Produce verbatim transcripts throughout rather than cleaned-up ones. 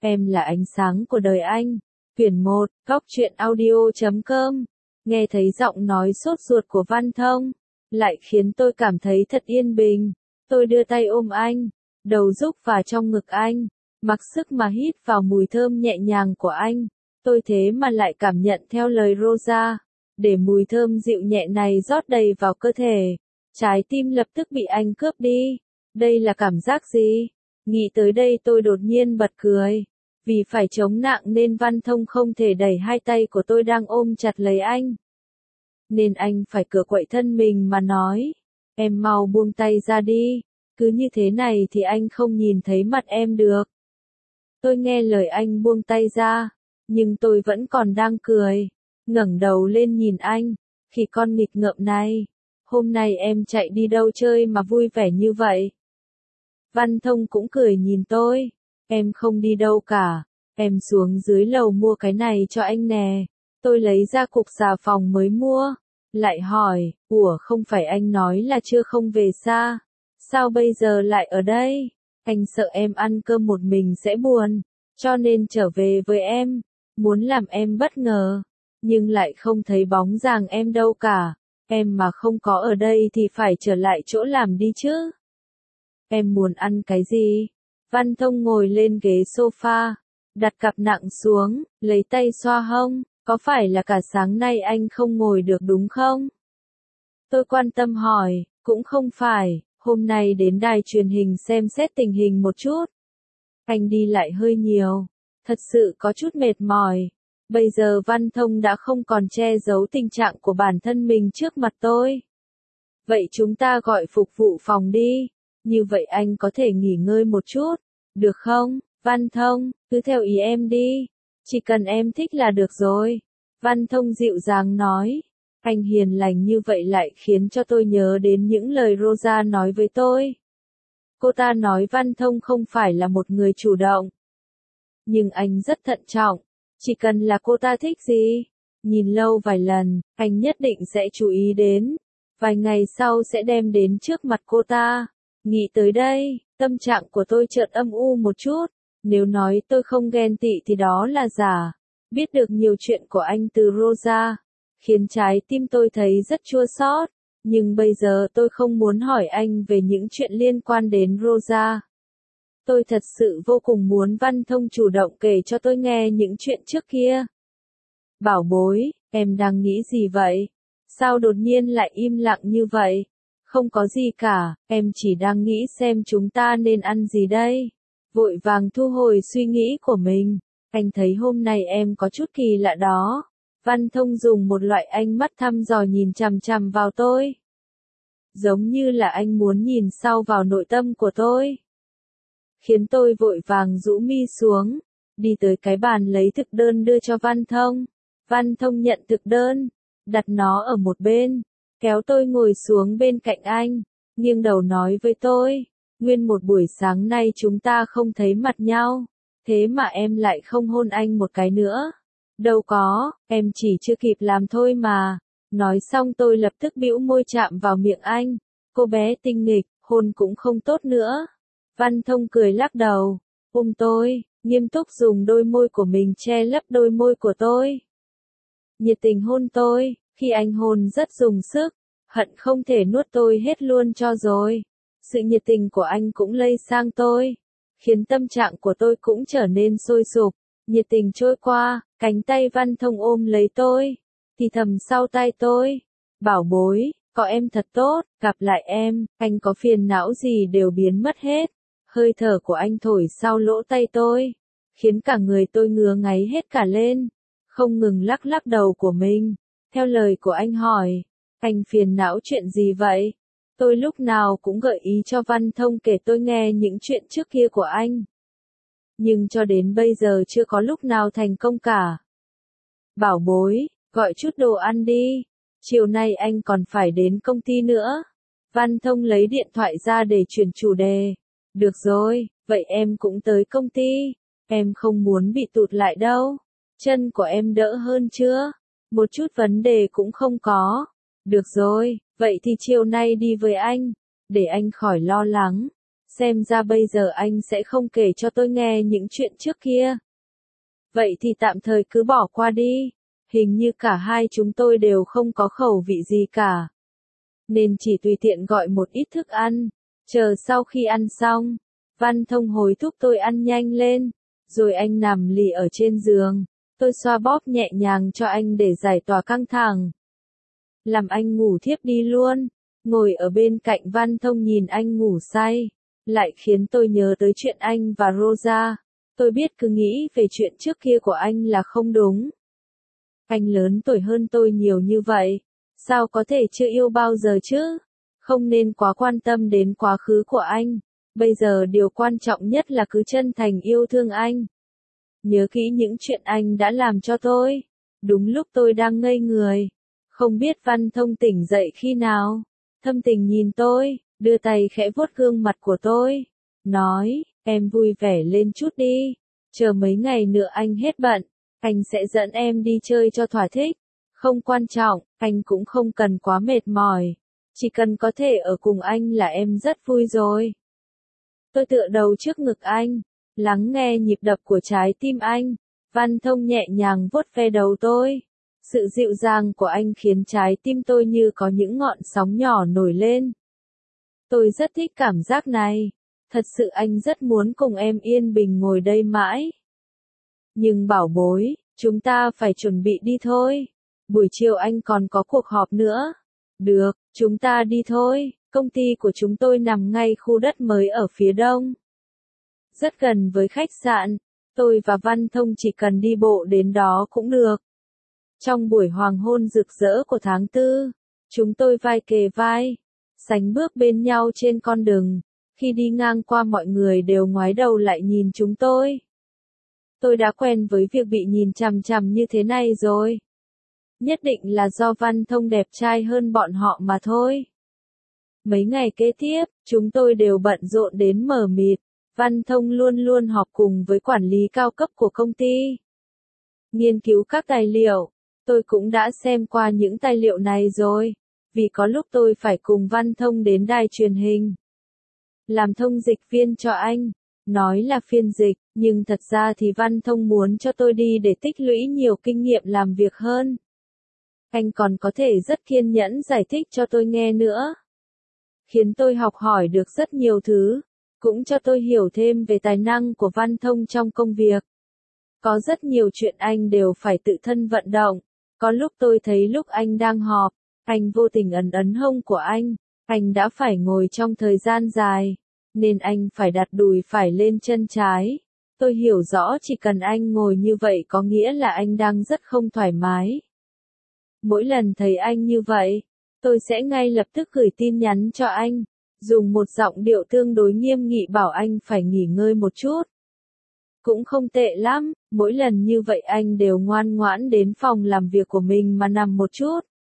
Em là ánh sáng của đời anh. Quyển một, Góc truyện audio chấm com. Nghe thấy giọng nói sốt ruột của Văn Thông, lại khiến tôi cảm thấy thật yên bình. Tôi đưa tay ôm anh, đầu rúc vào trong ngực anh, mặc sức mà hít vào mùi thơm nhẹ nhàng của anh. Tôi thế mà lại cảm nhận theo lời Rosa, để mùi thơm dịu nhẹ này rót đầy vào cơ thể. Trái tim lập tức bị anh cướp đi. Đây là cảm giác gì? Nghĩ tới đây tôi đột nhiên bật cười. Vì phải chống nặng nên Văn Thông không thể đẩy hai tay của tôi đang ôm chặt lấy anh. Nên anh phải cựa quậy thân mình mà nói. Em mau buông tay ra đi. Cứ như thế này thì anh không nhìn thấy mặt em được. Tôi nghe lời anh buông tay ra. Nhưng tôi vẫn còn đang cười. Ngẩng đầu lên nhìn anh. Khi con nghịch ngợm này. Hôm nay em chạy đi đâu chơi mà vui vẻ như vậy? Văn Thông cũng cười nhìn tôi. Em không đi đâu cả. Em xuống dưới lầu mua cái này cho anh nè. Tôi lấy ra cục xà phòng mới mua. Lại hỏi, ủa không phải anh nói là chưa không về xa. Sao bây giờ lại ở đây? Anh sợ em ăn cơm một mình sẽ buồn. Cho nên trở về với em. Muốn làm em bất ngờ. Nhưng lại không thấy bóng dáng em đâu cả. Em mà không có ở đây thì phải trở lại chỗ làm đi chứ. Em muốn ăn cái gì? Văn Thông ngồi lên ghế sofa, đặt cặp nặng xuống, lấy tay xoa hông. Có phải là cả sáng nay anh không ngồi được đúng không? Tôi quan tâm hỏi, cũng không phải, hôm nay đến đài truyền hình xem xét tình hình một chút. Anh đi lại hơi nhiều, thật sự có chút mệt mỏi. Bây giờ Văn Thông đã không còn che giấu tình trạng của bản thân mình trước mặt tôi. Vậy chúng ta gọi phục vụ phòng đi, như vậy anh có thể nghỉ ngơi một chút, được không? Văn Thông, cứ theo ý em đi, chỉ cần em thích là được rồi. Văn Thông dịu dàng nói, anh hiền lành như vậy lại khiến cho tôi nhớ đến những lời Rosa nói với tôi. Cô ta nói Văn Thông không phải là một người chủ động. Nhưng anh rất thận trọng. Chỉ cần là cô ta thích gì, nhìn lâu vài lần, anh nhất định sẽ chú ý đến. Vài ngày sau sẽ đem đến trước mặt cô ta. Nghĩ tới đây, tâm trạng của tôi chợt âm u một chút. Nếu nói tôi không ghen tị thì đó là giả. Biết được nhiều chuyện của anh từ Rosa, khiến trái tim tôi thấy rất chua xót. Nhưng bây giờ tôi không muốn hỏi anh về những chuyện liên quan đến Rosa. Tôi thật sự vô cùng muốn Văn Thông chủ động kể cho tôi nghe những chuyện trước kia. Bảo bối, em đang nghĩ gì vậy? Sao đột nhiên lại im lặng như vậy? Không có gì cả, em chỉ đang nghĩ xem chúng ta nên ăn gì đây. Vội vàng thu hồi suy nghĩ của mình. Anh thấy hôm nay em có chút kỳ lạ đó. Văn Thông dùng một loại ánh mắt thăm dò nhìn chằm chằm vào tôi. Giống như là anh muốn nhìn sâu vào nội tâm của tôi. Khiến tôi vội vàng rũ mi xuống, đi tới cái bàn lấy thực đơn đưa cho Văn Thông. Văn Thông nhận thực đơn, đặt nó ở một bên, kéo tôi ngồi xuống bên cạnh anh, nghiêng đầu nói với tôi, nguyên một buổi sáng nay chúng ta không thấy mặt nhau, thế mà em lại không hôn anh một cái nữa. Đâu có, em chỉ chưa kịp làm thôi mà. Nói xong tôi lập tức bĩu môi chạm vào miệng anh, cô bé tinh nghịch, hôn cũng không tốt nữa. Văn Thông cười lắc đầu, ôm tôi, nghiêm túc dùng đôi môi của mình che lấp đôi môi của tôi. Nhiệt tình hôn tôi, khi anh hôn rất dùng sức, hận không thể nuốt tôi hết luôn cho rồi. Sự nhiệt tình của anh cũng lây sang tôi, khiến tâm trạng của tôi cũng trở nên sôi sục. Nhiệt tình trôi qua, cánh tay Văn Thông ôm lấy tôi, thì thầm sau tai tôi, bảo bối, có em thật tốt, gặp lại em, anh có phiền não gì đều biến mất hết. Hơi thở của anh thổi sau lỗ tay tôi, khiến cả người tôi ngứa ngáy hết cả lên, không ngừng lắc lắc đầu của mình. Theo lời của anh hỏi, anh phiền não chuyện gì vậy? Tôi lúc nào cũng gợi ý cho Văn Thông kể tôi nghe những chuyện trước kia của anh. Nhưng cho đến bây giờ chưa có lúc nào thành công cả. Bảo bối, gọi chút đồ ăn đi, chiều nay anh còn phải đến công ty nữa. Văn Thông lấy điện thoại ra để chuyển chủ đề. Được rồi, vậy em cũng tới công ty. Em không muốn bị tụt lại đâu. Chân của em đỡ hơn chưa? Một chút vấn đề cũng không có. Được rồi, vậy thì chiều nay đi với anh, để anh khỏi lo lắng. Xem ra bây giờ anh sẽ không kể cho tôi nghe những chuyện trước kia. Vậy thì tạm thời cứ bỏ qua đi. Hình như cả hai chúng tôi đều không có khẩu vị gì cả. Nên chỉ tùy tiện gọi một ít thức ăn. Chờ sau khi ăn xong, Văn Thông hối thúc tôi ăn nhanh lên. Rồi anh nằm lì ở trên giường. Tôi xoa bóp nhẹ nhàng cho anh để giải tỏa căng thẳng. Làm anh ngủ thiếp đi luôn. Ngồi ở bên cạnh Văn Thông nhìn anh ngủ say. Lại khiến tôi nhớ tới chuyện anh và Rosa. Tôi biết cứ nghĩ về chuyện trước kia của anh là không đúng. Anh lớn tuổi hơn tôi nhiều như vậy. Sao có thể chưa yêu bao giờ chứ? Không nên quá quan tâm đến quá khứ của anh. Bây giờ điều quan trọng nhất là cứ chân thành yêu thương anh. Nhớ kỹ những chuyện anh đã làm cho tôi. Đúng lúc tôi đang ngây người. Không biết Văn Thông tỉnh dậy khi nào. Thâm Tình nhìn tôi, đưa tay khẽ vuốt gương mặt của tôi. Nói, em vui vẻ lên chút đi. Chờ mấy ngày nữa anh hết bận. Anh sẽ dẫn em đi chơi cho thỏa thích. Không quan trọng, anh cũng không cần quá mệt mỏi. Chỉ cần có thể ở cùng anh là em rất vui rồi. Tôi tựa đầu trước ngực anh, lắng nghe nhịp đập của trái tim anh. Văn Thông nhẹ nhàng vuốt ve đầu tôi. Sự dịu dàng của anh khiến trái tim tôi như có những ngọn sóng nhỏ nổi lên. Tôi rất thích cảm giác này. Thật sự anh rất muốn cùng em yên bình ngồi đây mãi. Nhưng bảo bối, chúng ta phải chuẩn bị đi thôi. Buổi chiều anh còn có cuộc họp nữa. Được, chúng ta đi thôi. Công ty của chúng tôi nằm ngay khu đất mới ở phía đông. Rất gần với khách sạn. Tôi và Văn Thông chỉ cần đi bộ đến đó cũng được. Trong buổi hoàng hôn rực rỡ của tháng tư, chúng tôi vai kề vai, sánh bước bên nhau trên con đường. Khi đi ngang qua mọi người đều ngoái đầu lại nhìn chúng tôi. Tôi đã quen với việc bị nhìn chằm chằm như thế này rồi. Nhất định là do Văn Thông đẹp trai hơn bọn họ mà thôi. Mấy ngày kế tiếp, chúng tôi đều bận rộn đến mờ mịt. Văn Thông luôn luôn họp cùng với quản lý cao cấp của công ty. Nghiên cứu các tài liệu. Tôi cũng đã xem qua những tài liệu này rồi. Vì có lúc tôi phải cùng Văn Thông đến đài truyền hình. Làm thông dịch viên cho anh. Nói là phiên dịch, nhưng thật ra thì Văn Thông muốn cho tôi đi để tích lũy nhiều kinh nghiệm làm việc hơn. Anh còn có thể rất kiên nhẫn giải thích cho tôi nghe nữa. Khiến tôi học hỏi được rất nhiều thứ. Cũng cho tôi hiểu thêm về tài năng của Văn Thông trong công việc. Có rất nhiều chuyện anh đều phải tự thân vận động. Có lúc tôi thấy lúc anh đang họp, anh vô tình ấn ấn hông của anh. Anh đã phải ngồi trong thời gian dài, nên anh phải đặt đùi phải lên chân trái. Tôi hiểu rõ chỉ cần anh ngồi như vậy có nghĩa là anh đang rất không thoải mái. Mỗi lần thấy anh như vậy, tôi sẽ ngay lập tức gửi tin nhắn cho anh, dùng một giọng điệu tương đối nghiêm nghị bảo anh phải nghỉ ngơi một chút. Cũng không tệ lắm, mỗi lần như vậy anh đều ngoan ngoãn đến phòng làm việc của mình mà nằm một chút.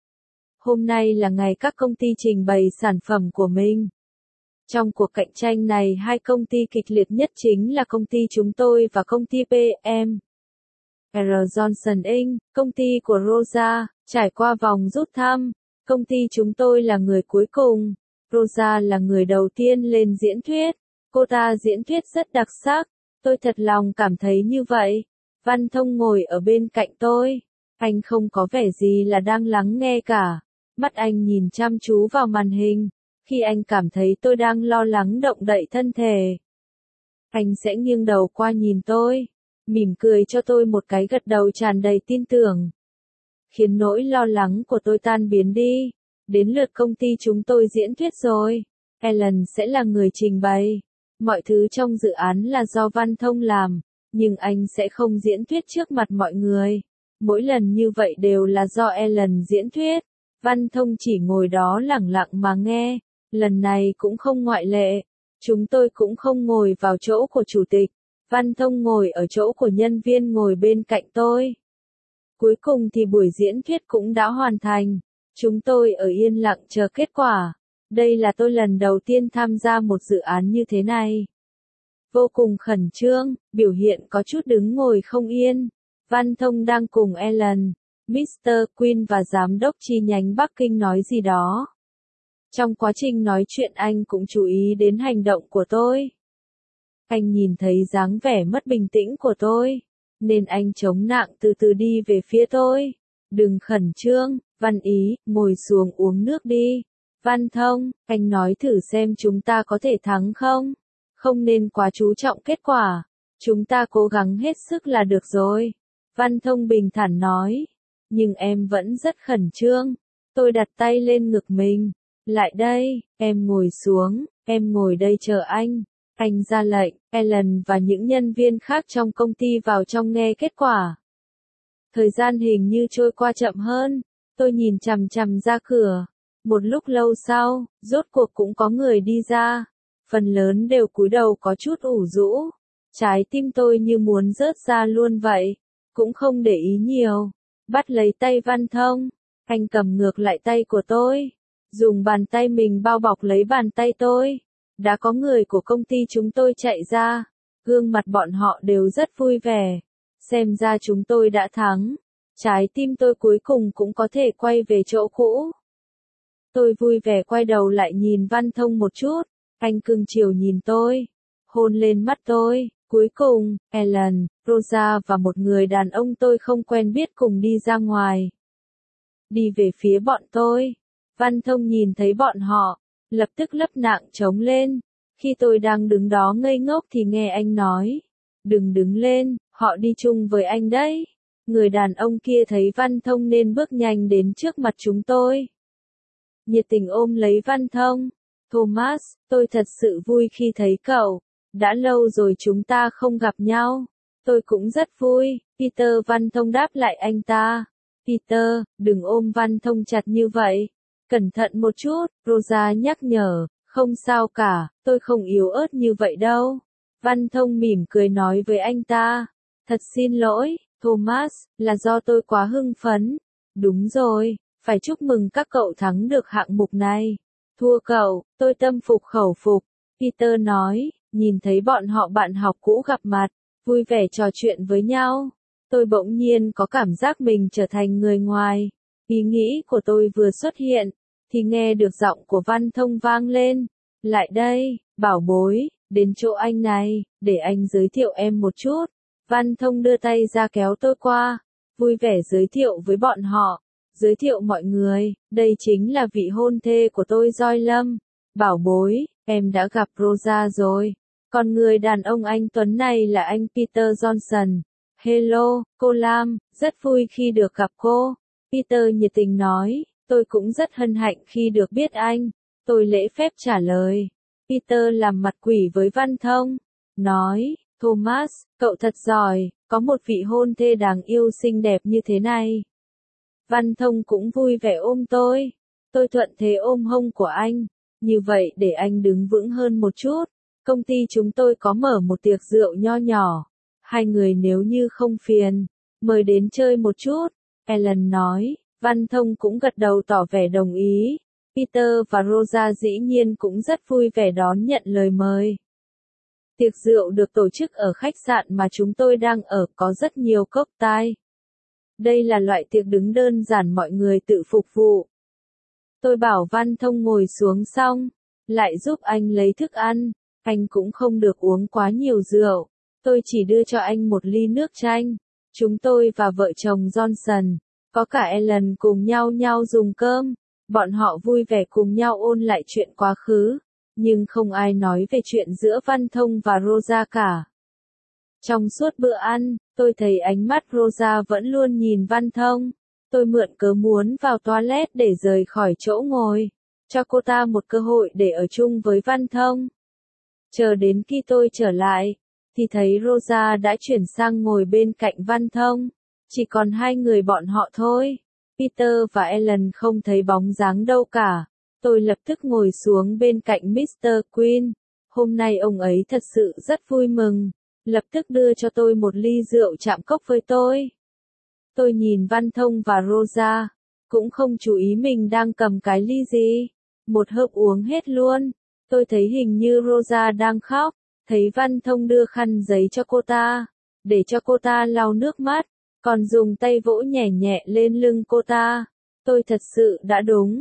Hôm nay là ngày các công ty trình bày sản phẩm của mình. Trong cuộc cạnh tranh này hai công ty kịch liệt nhất chính là công ty chúng tôi và công ty pê em. R. Johnson Incorporated, công ty của Rosa, trải qua vòng rút thăm. Công ty chúng tôi là người cuối cùng. Rosa là người đầu tiên lên diễn thuyết. Cô ta diễn thuyết rất đặc sắc. Tôi thật lòng cảm thấy như vậy. Văn Thông ngồi ở bên cạnh tôi. Anh không có vẻ gì là đang lắng nghe cả. Mắt anh nhìn chăm chú vào màn hình. Khi anh cảm thấy tôi đang lo lắng động đậy thân thể, anh sẽ nghiêng đầu qua nhìn tôi, mỉm cười cho tôi một cái gật đầu tràn đầy tin tưởng. Khiến nỗi lo lắng của tôi tan biến đi. Đến lượt công ty chúng tôi diễn thuyết rồi. Ellen sẽ là người trình bày. Mọi thứ trong dự án là do Văn Thông làm, nhưng anh sẽ không diễn thuyết trước mặt mọi người. Mỗi lần như vậy đều là do Ellen diễn thuyết. Văn Thông chỉ ngồi đó lẳng lặng mà nghe. Lần này cũng không ngoại lệ. Chúng tôi cũng không ngồi vào chỗ của chủ tịch. Văn Thông ngồi ở chỗ của nhân viên ngồi bên cạnh tôi. Cuối cùng thì buổi diễn thuyết cũng đã hoàn thành. Chúng tôi ở yên lặng chờ kết quả. Đây là tôi lần đầu tiên tham gia một dự án như thế này. Vô cùng khẩn trương, biểu hiện có chút đứng ngồi không yên. Văn Thông đang cùng Ellen, mít tơ Quinn và giám đốc chi nhánh Bắc Kinh nói gì đó. Trong quá trình nói chuyện anh cũng chú ý đến hành động của tôi. Anh nhìn thấy dáng vẻ mất bình tĩnh của tôi, nên anh chống nạng từ từ đi về phía tôi. Đừng khẩn trương, Văn Ý, ngồi xuống uống nước đi. Văn Thông, anh nói thử xem chúng ta có thể thắng không? Không nên quá chú trọng kết quả. Chúng ta cố gắng hết sức là được rồi. Văn Thông bình thản nói. Nhưng em vẫn rất khẩn trương. Tôi đặt tay lên ngực mình. Lại đây, em ngồi xuống, em ngồi đây chờ anh. Anh ra lệnh, Ellen và những nhân viên khác trong công ty vào trong nghe kết quả. Thời gian hình như trôi qua chậm hơn. Tôi nhìn chằm chằm ra cửa. Một lúc lâu sau, rốt cuộc cũng có người đi ra. Phần lớn đều cúi đầu có chút ủ rũ. Trái tim tôi như muốn rớt ra luôn vậy. Cũng không để ý nhiều. Bắt lấy tay Văn Thông. Anh cầm ngược lại tay của tôi. Dùng bàn tay mình bao bọc lấy bàn tay tôi. Đã có người của công ty chúng tôi chạy ra. Gương mặt bọn họ đều rất vui vẻ. Xem ra chúng tôi đã thắng. Trái tim tôi cuối cùng cũng có thể quay về chỗ cũ. Tôi vui vẻ quay đầu lại nhìn Văn Thông một chút. Anh cưng chiều nhìn tôi. Hôn lên mắt tôi. Cuối cùng, Ellen, Rosa và một người đàn ông tôi không quen biết cùng đi ra ngoài. Đi về phía bọn tôi. Văn Thông nhìn thấy bọn họ. Lập tức lấp nạng trống lên. Khi tôi đang đứng đó ngây ngốc thì nghe anh nói. Đừng đứng lên, họ đi chung với anh đấy. Người đàn ông kia thấy Văn Thông nên bước nhanh đến trước mặt chúng tôi. Nhiệt tình ôm lấy Văn Thông. Thomas, tôi thật sự vui khi thấy cậu. Đã lâu rồi chúng ta không gặp nhau. Tôi cũng rất vui. Peter, Văn Thông đáp lại anh ta. Peter, đừng ôm Văn Thông chặt như vậy. Cẩn thận một chút, Rosa nhắc nhở. Không sao cả, tôi không yếu ớt như vậy đâu. Văn Thông mỉm cười nói với anh ta. Thật xin lỗi, Thomas, là do tôi quá hưng phấn. Đúng rồi, phải chúc mừng các cậu thắng được hạng mục này. Thua cậu, tôi tâm phục khẩu phục. Peter nói, nhìn thấy bọn họ bạn học cũ gặp mặt, vui vẻ trò chuyện với nhau. Tôi bỗng nhiên có cảm giác mình trở thành người ngoài. Ý nghĩ của tôi vừa xuất hiện, thì nghe được giọng của Văn Thông vang lên. Lại đây, bảo bối, đến chỗ anh này, để anh giới thiệu em một chút. Văn Thông đưa tay ra kéo tôi qua, vui vẻ giới thiệu với bọn họ. Giới thiệu mọi người, đây chính là vị hôn thê của tôi Joy Lâm. Bảo bối, em đã gặp Rosa rồi. Còn người đàn ông anh Tuấn này là anh Peter Johnson. Hello, cô Lam, rất vui khi được gặp cô. Peter nhiệt tình nói, tôi cũng rất hân hạnh khi được biết anh. Tôi lễ phép trả lời. Peter làm mặt quỷ với Văn Thông. Nói, Thomas, cậu thật giỏi, có một vị hôn thê đáng yêu xinh đẹp như thế này. Văn Thông cũng vui vẻ ôm tôi. Tôi thuận thế ôm hông của anh. Như vậy để anh đứng vững hơn một chút. Công ty chúng tôi có mở một tiệc rượu nho nhỏ. Hai người nếu như không phiền, mời đến chơi một chút. Ellen nói. Văn Thông cũng gật đầu tỏ vẻ đồng ý. Peter và Rosa dĩ nhiên cũng rất vui vẻ đón nhận lời mời. Tiệc rượu được tổ chức ở khách sạn mà chúng tôi đang ở, có rất nhiều cocktail. Đây là loại tiệc đứng đơn giản mọi người tự phục vụ. Tôi bảo Văn Thông ngồi xuống xong, lại giúp anh lấy thức ăn. Anh cũng không được uống quá nhiều rượu. Tôi chỉ đưa cho anh một ly nước chanh. Chúng tôi và vợ chồng Johnson, có cả Ellen cùng nhau nhau dùng cơm. Bọn họ vui vẻ cùng nhau ôn lại chuyện quá khứ. Nhưng không ai nói về chuyện giữa Văn Thông và Rosa cả. Trong suốt bữa ăn, tôi thấy ánh mắt Rosa vẫn luôn nhìn Văn Thông. Tôi mượn cớ muốn vào toilet để rời khỏi chỗ ngồi. Cho cô ta một cơ hội để ở chung với Văn Thông. Chờ đến khi tôi trở lại, thì thấy Rosa đã chuyển sang ngồi bên cạnh Văn Thông. Chỉ còn hai người bọn họ thôi. Peter và Ellen không thấy bóng dáng đâu cả. Tôi lập tức ngồi xuống bên cạnh mít tơ Quinn. Hôm nay ông ấy thật sự rất vui mừng. Lập tức đưa cho tôi một ly rượu chạm cốc với tôi. Tôi nhìn Văn Thông và Rosa. Cũng không chú ý mình đang cầm cái ly gì. Một hớp uống hết luôn. Tôi thấy hình như Rosa đang khóc. Thấy Văn Thông đưa khăn giấy cho cô ta. Để cho cô ta lau nước mắt. Còn dùng tay vỗ nhẹ nhẹ lên lưng cô ta. Tôi thật sự đã đúng.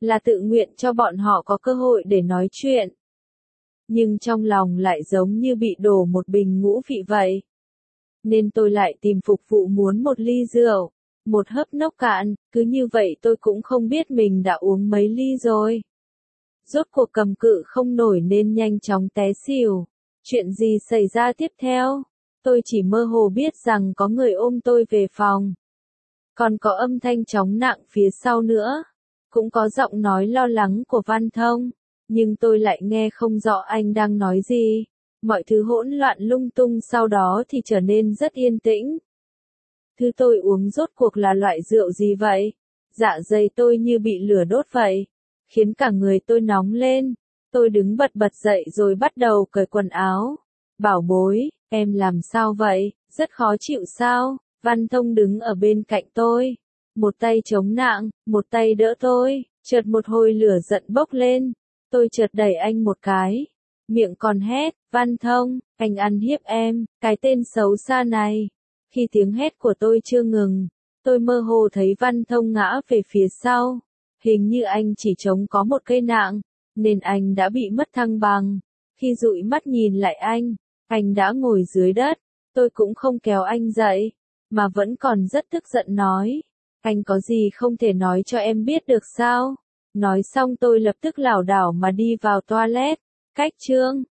là tự nguyện cho bọn họ có cơ hội để nói chuyện. Nhưng trong lòng lại giống như bị đổ một bình ngũ vị vậy. Nên tôi lại tìm phục vụ muốn một ly rượu, một hớp nốc cạn, cứ như vậy tôi cũng không biết mình đã uống mấy ly rồi. Rốt cuộc cầm cự không nổi nên nhanh chóng té xỉu. Chuyện gì xảy ra tiếp theo? Tôi chỉ mơ hồ biết rằng có người ôm tôi về phòng. Còn có âm thanh chóng nặng phía sau nữa. Cũng có giọng nói lo lắng của Văn Thông. Nhưng tôi lại nghe không rõ anh đang nói gì. Mọi thứ hỗn loạn lung tung sau đó thì trở nên rất yên tĩnh. Thứ tôi uống rốt cuộc là loại rượu gì vậy? Dạ dày tôi như bị lửa đốt vậy. Khiến cả người tôi nóng lên. Tôi đứng bật bật dậy rồi bắt đầu cởi quần áo. Bảo bối, em làm sao vậy? Rất khó chịu sao? Văn Thông đứng ở bên cạnh tôi. Một tay chống nạng, một tay đỡ tôi. Chợt một hồi lửa giận bốc lên. Tôi chợt đẩy anh một cái. Miệng còn hét, Văn Thông, anh ăn hiếp em, cái tên xấu xa này. Khi tiếng hét của tôi chưa ngừng, tôi mơ hồ thấy Văn Thông ngã về phía sau. Hình như anh chỉ chống có một cây nạng, nên anh đã bị mất thăng bằng. Khi dụi mắt nhìn lại anh, anh đã ngồi dưới đất. Tôi cũng không kéo anh dậy, mà vẫn còn rất tức giận nói. Anh có gì không thể nói cho em biết được sao? Nói xong tôi lập tức lảo đảo mà đi vào toilet. Cách chương